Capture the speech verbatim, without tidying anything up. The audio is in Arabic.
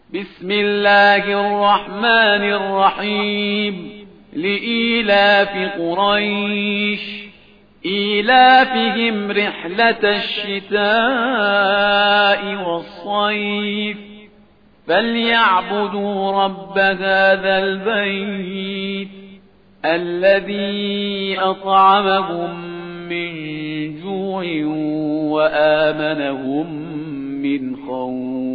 بسم الله الرحمن الرحيم لإيلاف قريش إيلافهم رحلة الشتاء والصيف فليعبدوا رب هذا البيت الذي أطعمهم من جوع وآمنهم من خوف.